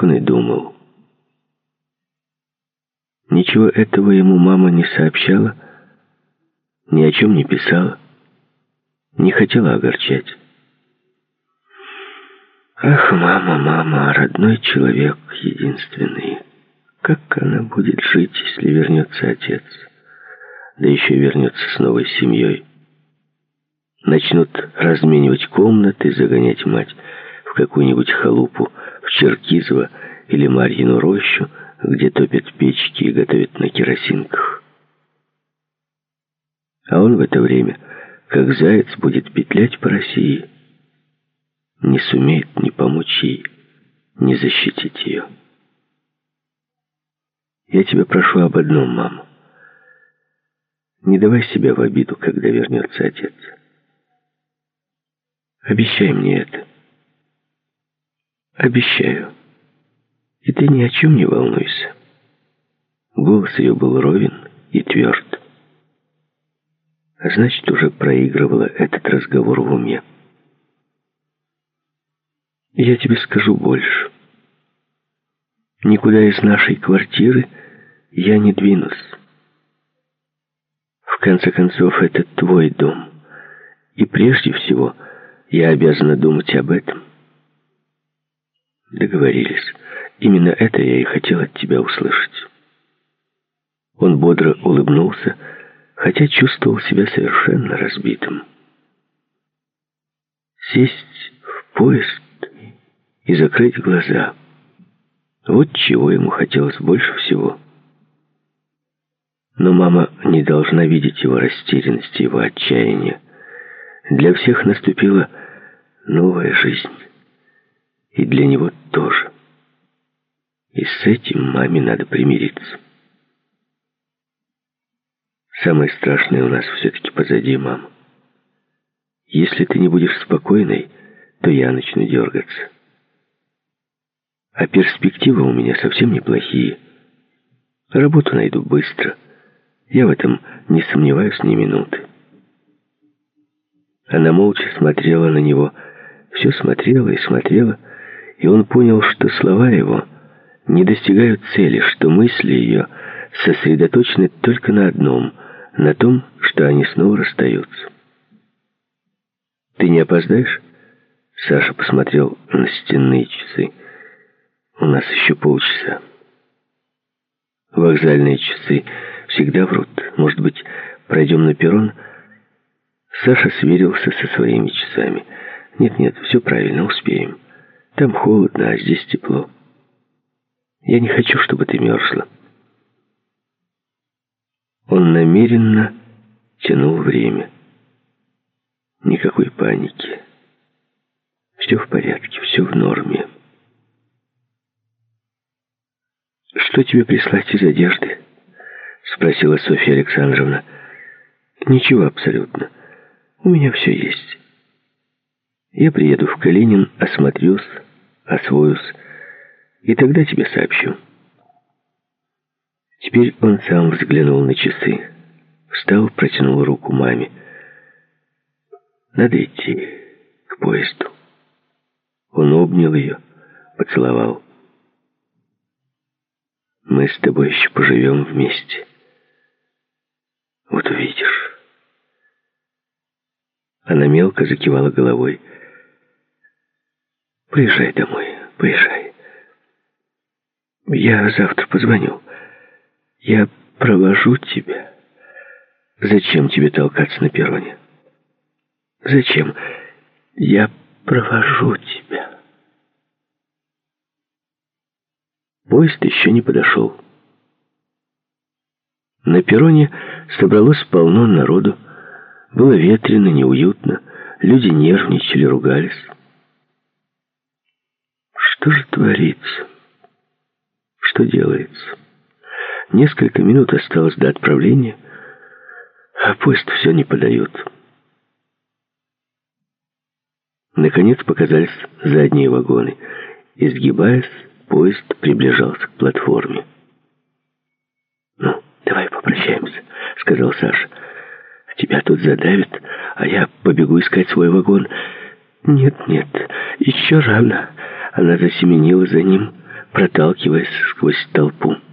он и думал. Ничего этого ему мама не сообщала, ни о чем не писала, не хотела огорчать. Ах, мама, мама, родной человек единственный. Как она будет жить, если вернется отец? Да еще и вернется с новой семьей. Начнут разменивать комнаты, загонять мать в какую-нибудь халупу в Черкизово или Марьину рощу, где топят печки и готовят на керосинках. А он в это время, как заяц, будет петлять по России. Не сумеет ни помочь ей, ни защитить ее. Я тебя прошу об одном, мама. Не давай себя в обиду, когда вернется отец. Обещай мне это. Обещаю. И ты ни о чем не волнуйся. Голос ее был ровен и тверд. А значит, уже проигрывала этот разговор в уме. Я тебе скажу больше. Никуда из нашей квартиры я не двинусь. В конце концов, это твой дом. И прежде всего, я обязана думать об этом. Договорились. Именно это я и хотел от тебя услышать. Он бодро улыбнулся, хотя чувствовал себя совершенно разбитым. Сесть в поезд и закрыть глаза. Вот чего ему хотелось больше всего. Но мама не должна видеть его растерянности, его отчаяния. Для всех наступила новая жизнь. И для него тоже. И с этим маме надо примириться. Самое страшное у нас все-таки позади, мама. Если ты не будешь спокойной, то я начну дергаться. А перспективы у меня совсем неплохие. Работу найду быстро. Я в этом не сомневаюсь ни минуты. Она молча смотрела на него. Все смотрела и смотрела, и он понял, что слова его не достигают цели, что мысли ее сосредоточены только на одном, на том, что они снова расстаются. «Ты не опоздаешь?» Саша посмотрел на стенные часы. «У нас еще полчаса». Вокзальные часы всегда врут. Может быть, пройдем на перрон? Саша сверился со своими часами. Нет, все правильно, успеем. Там холодно, а здесь тепло. Я не хочу, чтобы ты мерзла. Он намеренно тянул время. Никакой паники. Все в порядке, все в норме. «Что тебе прислать из одежды?» — спросила Софья Александровна. «Ничего абсолютно. У меня все есть. Я приеду в Калинин, осмотрюсь, освоюсь, и тогда тебе сообщу». Теперь он сам взглянул на часы. Встал, протянул руку маме. «Надо идти к поезду». Он обнял ее, поцеловал. «Мы с тобой еще поживем вместе. Вот увидишь». Она мелко закивала головой. «Поезжай домой, поезжай. Я завтра позвоню. Я провожу тебя. Зачем тебе толкаться на перроне? Зачем? Я провожу тебя». Поезд еще не подошел. На перроне собралось полно народу. Было ветрено, неуютно. Люди нервничали, ругались. Что же творится? Что делается? Несколько минут осталось до отправления, а поезд все не подает. Наконец показались задние вагоны. Изгибаясь, поезд приближался к платформе. «Ну, давай попрощаемся», — сказал Саша. «Тебя тут задавят, а я побегу искать свой вагон». «Нет, еще рано». Она засеменила за ним, проталкиваясь сквозь толпу.